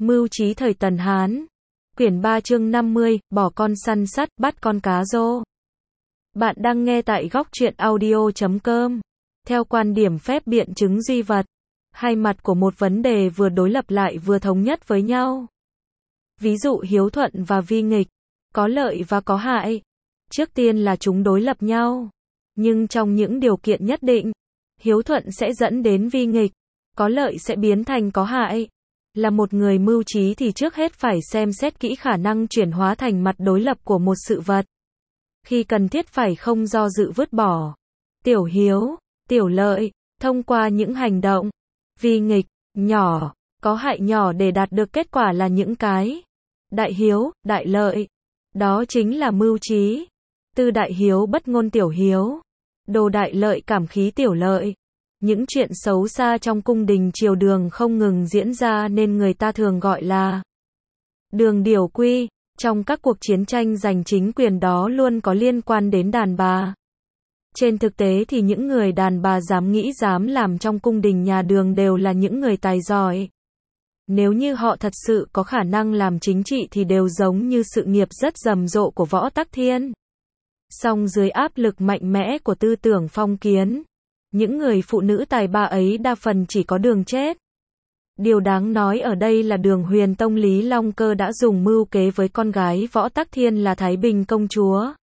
Mưu trí thời Tần Hán. Quyển 3 chương 50, bỏ con săn sắt, bắt con cá rô. Bạn đang nghe tại góc truyện audio.com. Theo quan điểm phép biện chứng duy vật, hai mặt của một vấn đề vừa đối lập lại vừa thống nhất với nhau. Ví dụ hiếu thuận và vi nghịch, có lợi và có hại. Trước tiên là chúng đối lập nhau. Nhưng trong những điều kiện nhất định, hiếu thuận sẽ dẫn đến vi nghịch, có lợi sẽ biến thành có hại. Là một người mưu trí thì trước hết phải xem xét kỹ khả năng chuyển hóa thành mặt đối lập của một sự vật. Khi cần thiết phải không do dự vứt bỏ tiểu hiếu, tiểu lợi, thông qua những hành động vi nghịch, nhỏ, có hại nhỏ để đạt được kết quả là những cái đại hiếu, đại lợi. Đó chính là mưu trí. Tư đại hiếu bất ngôn tiểu hiếu, đồ đại lợi cảm khí tiểu lợi. Những chuyện xấu xa trong cung đình triều đường không ngừng diễn ra nên người ta thường gọi là đường điểu quy. Trong các cuộc chiến tranh giành chính quyền đó luôn có liên quan đến đàn bà. Trên thực tế thì những người đàn bà dám nghĩ dám làm trong cung đình nhà Đường đều là những người tài giỏi. Nếu như họ thật sự có khả năng làm chính trị thì đều giống như sự nghiệp rất rầm rộ của Võ Tắc Thiên. Song dưới áp lực mạnh mẽ của tư tưởng phong kiến, những người phụ nữ tài ba ấy đa phần chỉ có đường chết. Điều đáng nói ở đây là Đường Huyền Tông Lý Long Cơ đã dùng mưu kế với con gái Võ Tắc Thiên là Thái Bình công chúa.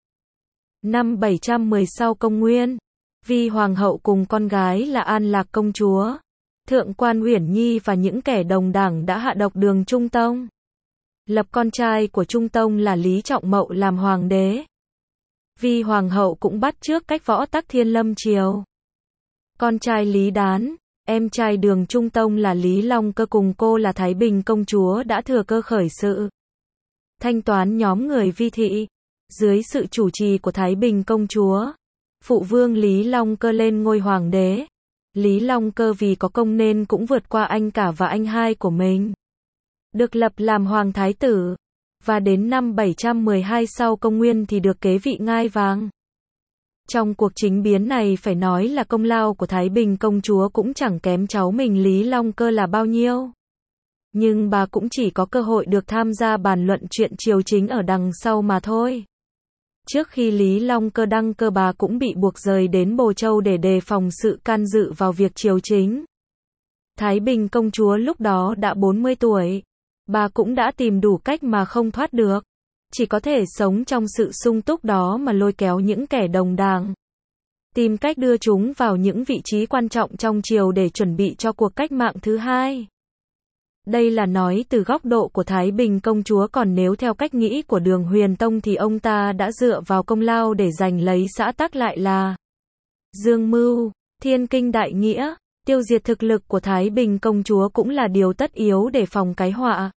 Năm 710 sau công nguyên, Vi Hoàng hậu cùng con gái là An Lạc công chúa, Thượng quan Uyển Nhi và những kẻ đồng đảng đã hạ độc Đường Trung Tông. Lập con trai của Trung Tông là Lý Trọng Mậu làm hoàng đế. Vi Hoàng hậu cũng bắt chước cách Võ Tắc Thiên lâm triều. Con trai Lý Đán, em trai Đường Trung Tông là Lý Long Cơ cùng cô là Thái Bình công chúa đã thừa cơ khởi sự thanh toán nhóm người Vi thị. Dưới sự chủ trì của Thái Bình công chúa, phụ vương Lý Long Cơ lên ngôi hoàng đế. Lý Long Cơ vì có công nên cũng vượt qua anh cả và anh hai của mình, được lập làm hoàng thái tử, và đến năm 712 sau công nguyên thì được kế vị ngai vàng. Trong cuộc chính biến này phải nói là công lao của Thái Bình công chúa cũng chẳng kém cháu mình Lý Long Cơ là bao nhiêu. Nhưng bà cũng chỉ có cơ hội được tham gia bàn luận chuyện triều chính ở đằng sau mà thôi. Trước khi Lý Long Cơ đăng cơ bà cũng bị buộc rời đến Bồ Châu để đề phòng sự can dự vào việc triều chính. Thái Bình công chúa lúc đó đã 40 tuổi. Bà cũng đã tìm đủ cách mà không thoát được. Chỉ có thể sống trong sự sung túc đó mà lôi kéo những kẻ đồng đảng. Tìm cách đưa chúng vào những vị trí quan trọng trong triều để chuẩn bị cho cuộc cách mạng thứ hai. Đây là nói từ góc độ của Thái Bình công chúa, còn nếu theo cách nghĩ của Đường Huyền Tông thì ông ta đã dựa vào công lao để giành lấy xã tắc lại là dương mưu, thiên kinh đại nghĩa, tiêu diệt thực lực của Thái Bình công chúa cũng là điều tất yếu để phòng cái họa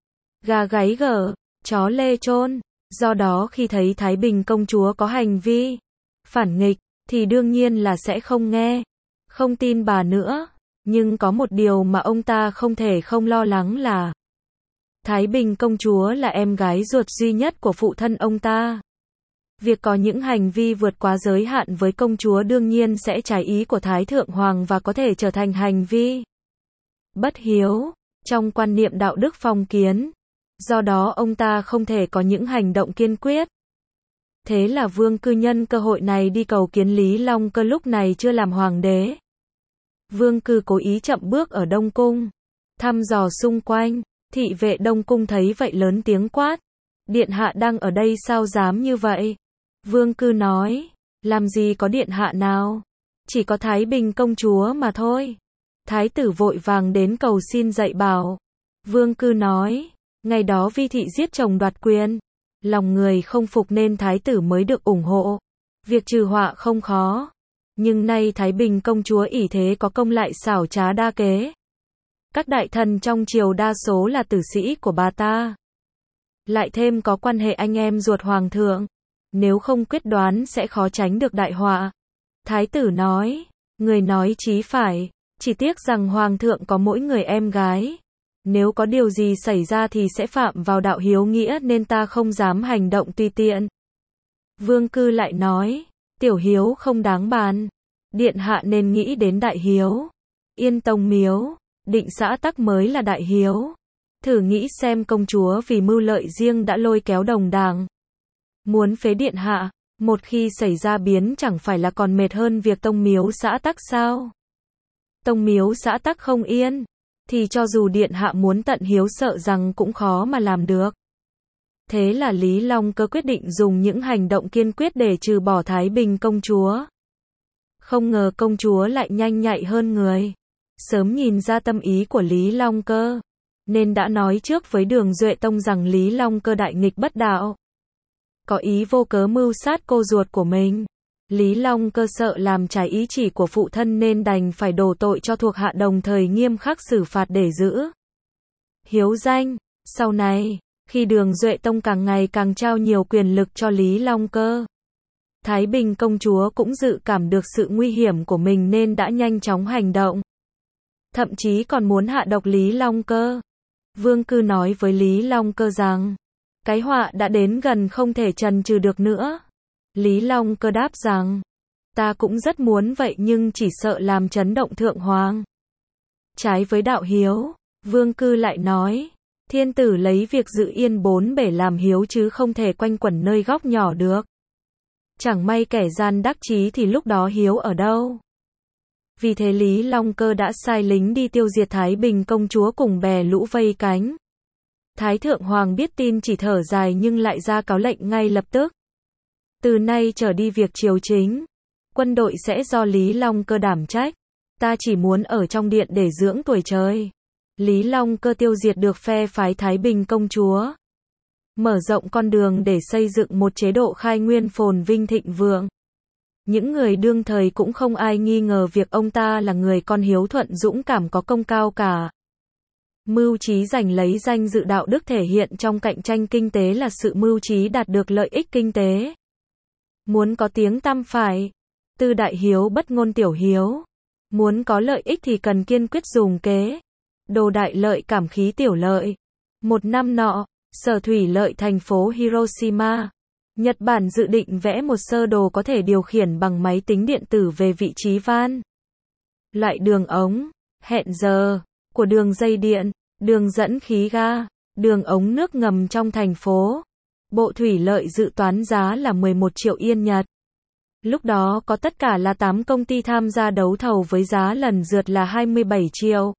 gà gáy gở, chó lê chôn. Do đó khi thấy Thái Bình công chúa có hành vi phản nghịch thì đương nhiên là sẽ không nghe, không tin bà nữa. Nhưng có một điều mà ông ta không thể không lo lắng là Thái Bình công chúa là em gái ruột duy nhất của phụ thân ông ta. Việc có những hành vi vượt quá giới hạn với công chúa đương nhiên sẽ trái ý của Thái Thượng Hoàng và có thể trở thành hành vi bất hiếu trong quan niệm đạo đức phong kiến. Do đó ông ta không thể có những hành động kiên quyết. Thế là Vương Cư nhân cơ hội này đi cầu kiến Lý Long Cơ lúc này chưa làm hoàng đế. Vương Cư cố ý chậm bước ở Đông Cung, thăm dò xung quanh. Thị vệ Đông Cung thấy vậy lớn tiếng quát: Điện hạ đang ở đây sao dám như vậy? Vương Cư nói: Làm gì có điện hạ nào? Chỉ có Thái Bình công chúa mà thôi. Thái tử vội vàng đến cầu xin dạy bảo. Vương Cư nói: Ngày đó Vi thị giết chồng đoạt quyền, lòng người không phục nên Thái tử mới được ủng hộ. Việc trừ họa không khó. Nhưng nay Thái Bình công chúa ỷ thế có công lại xảo trá đa kế. Các đại thần trong triều đa số là tử sĩ của bà ta. Lại thêm có quan hệ anh em ruột hoàng thượng. Nếu không quyết đoán sẽ khó tránh được đại họa. Thái tử nói: Người nói chí phải, chỉ tiếc rằng hoàng thượng có mỗi người em gái. Nếu có điều gì xảy ra thì sẽ phạm vào đạo hiếu nghĩa nên ta không dám hành động tùy tiện. Vương Cư lại nói: Tiểu hiếu không đáng bàn. Điện hạ nên nghĩ đến đại hiếu. Yên Tông miếu, định xã tắc mới là đại hiếu. Thử nghĩ xem công chúa vì mưu lợi riêng đã lôi kéo đồng đảng. Muốn phế điện hạ, một khi xảy ra biến chẳng phải là còn mệt hơn việc tông miếu xã tắc sao? Tông miếu xã tắc không yên, thì cho dù điện hạ muốn tận hiếu sợ rằng cũng khó mà làm được. Thế là Lý Long Cơ quyết định dùng những hành động kiên quyết để trừ bỏ Thái Bình công chúa. Không ngờ công chúa lại nhanh nhạy hơn người. Sớm nhìn ra tâm ý của Lý Long Cơ, nên đã nói trước với Đường Duệ Tông rằng Lý Long Cơ đại nghịch bất đạo, có ý vô cớ mưu sát cô ruột của mình. Lý Long Cơ sợ làm trái ý chỉ của phụ thân nên đành phải đổ tội cho thuộc hạ, đồng thời nghiêm khắc xử phạt để giữ hiếu danh. Sau này, khi Đường Duệ Tông càng ngày càng trao nhiều quyền lực cho Lý Long Cơ, Thái Bình công chúa cũng dự cảm được sự nguy hiểm của mình nên đã nhanh chóng hành động. Thậm chí còn muốn hạ độc Lý Long Cơ. Vương Cư nói với Lý Long Cơ rằng, cái họa đã đến gần không thể chần chừ được nữa. Lý Long Cơ đáp rằng, ta cũng rất muốn vậy nhưng chỉ sợ làm chấn động thượng hoàng. Trái với đạo hiếu, Vương Cư lại nói, thiên tử lấy việc giữ yên bốn bể làm hiếu chứ không thể quanh quẩn nơi góc nhỏ được. Chẳng may kẻ gian đắc chí thì lúc đó hiếu ở đâu? Vì thế Lý Long Cơ đã sai lính đi tiêu diệt Thái Bình công chúa cùng bè lũ vây cánh. Thái thượng hoàng biết tin chỉ thở dài nhưng lại ra cáo lệnh ngay lập tức. Từ nay trở đi việc triều chính, quân đội sẽ do Lý Long Cơ đảm trách. Ta chỉ muốn ở trong điện để dưỡng tuổi trời. Lý Long Cơ tiêu diệt được phe phái Thái Bình công chúa, mở rộng con đường để xây dựng một chế độ khai nguyên phồn vinh thịnh vượng. Những người đương thời cũng không ai nghi ngờ việc ông ta là người con hiếu thuận dũng cảm có công cao cả. Mưu trí giành lấy danh dự đạo đức thể hiện trong cạnh tranh kinh tế là sự mưu trí đạt được lợi ích kinh tế. Muốn có tiếng tăm phải tư đại hiếu bất ngôn tiểu hiếu. Muốn có lợi ích thì cần kiên quyết dùng kế đồ đại lợi cảm khí tiểu lợi. Một năm nọ, Sở Thủy Lợi thành phố Hiroshima, Nhật Bản dự định vẽ một sơ đồ có thể điều khiển bằng máy tính điện tử về vị trí van, loại đường ống, hẹn giờ của đường dây điện, đường dẫn khí ga, đường ống nước ngầm trong thành phố. Bộ Thủy Lợi dự toán giá là 11 triệu yên Nhật. Lúc đó có tất cả là 8 công ty tham gia đấu thầu với giá lần lượt là 27 triệu,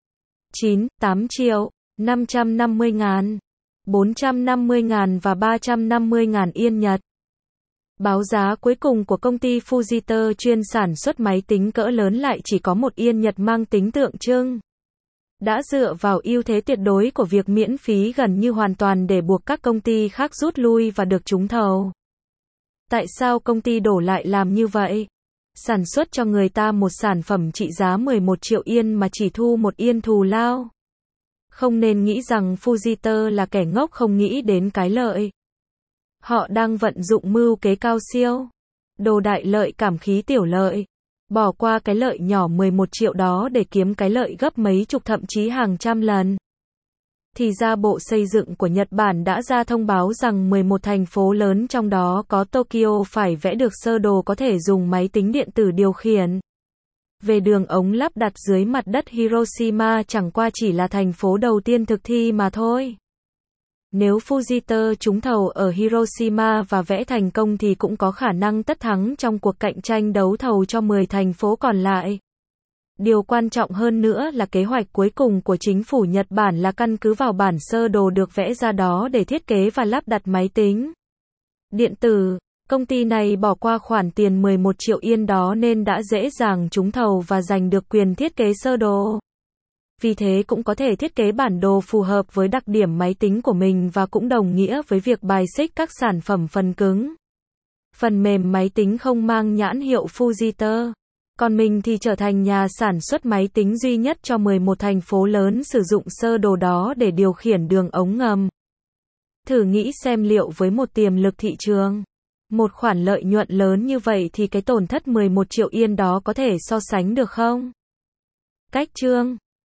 8 triệu, 550 ngàn, 450 ngàn và 350 ngàn yên Nhật. Báo giá cuối cùng của công ty Fujita chuyên sản xuất máy tính cỡ lớn lại chỉ có 1 yên Nhật mang tính tượng trưng. Đã dựa vào ưu thế tuyệt đối của việc miễn phí gần như hoàn toàn để buộc các công ty khác rút lui và được trúng thầu. Tại sao công ty đổ lại làm như vậy? Sản xuất cho người ta một sản phẩm trị giá 11 triệu yên mà chỉ thu 1 yên thù lao. Không nên nghĩ rằng Fujita là kẻ ngốc không nghĩ đến cái lợi. Họ đang vận dụng mưu kế cao siêu, đồ đại lợi cảm khí tiểu lợi, bỏ qua cái lợi nhỏ 11 triệu đó để kiếm cái lợi gấp mấy chục thậm chí hàng trăm lần. Thì ra Bộ Xây dựng của Nhật Bản đã ra thông báo rằng 11 thành phố lớn trong đó có Tokyo phải vẽ được sơ đồ có thể dùng máy tính điện tử điều khiển. Về đường ống lắp đặt dưới mặt đất, Hiroshima chẳng qua chỉ là thành phố đầu tiên thực thi mà thôi. Nếu Fujita trúng thầu ở Hiroshima và vẽ thành công thì cũng có khả năng tất thắng trong cuộc cạnh tranh đấu thầu cho 10 thành phố còn lại. Điều quan trọng hơn nữa là kế hoạch cuối cùng của chính phủ Nhật Bản là căn cứ vào bản sơ đồ được vẽ ra đó để thiết kế và lắp đặt máy tính điện tử. Công ty này bỏ qua khoản tiền 11 triệu yên đó nên đã dễ dàng trúng thầu và giành được quyền thiết kế sơ đồ. Vì thế cũng có thể thiết kế bản đồ phù hợp với đặc điểm máy tính của mình và cũng đồng nghĩa với việc bài xích các sản phẩm phần cứng, phần mềm máy tính không mang nhãn hiệu Fujita. Còn mình thì trở thành nhà sản xuất máy tính duy nhất cho 11 thành phố lớn sử dụng sơ đồ đó để điều khiển đường ống ngầm. Thử nghĩ xem liệu với một tiềm lực thị trường, một khoản lợi nhuận lớn như vậy thì cái tổn thất 11 triệu yên đó có thể so sánh được không? Cách chương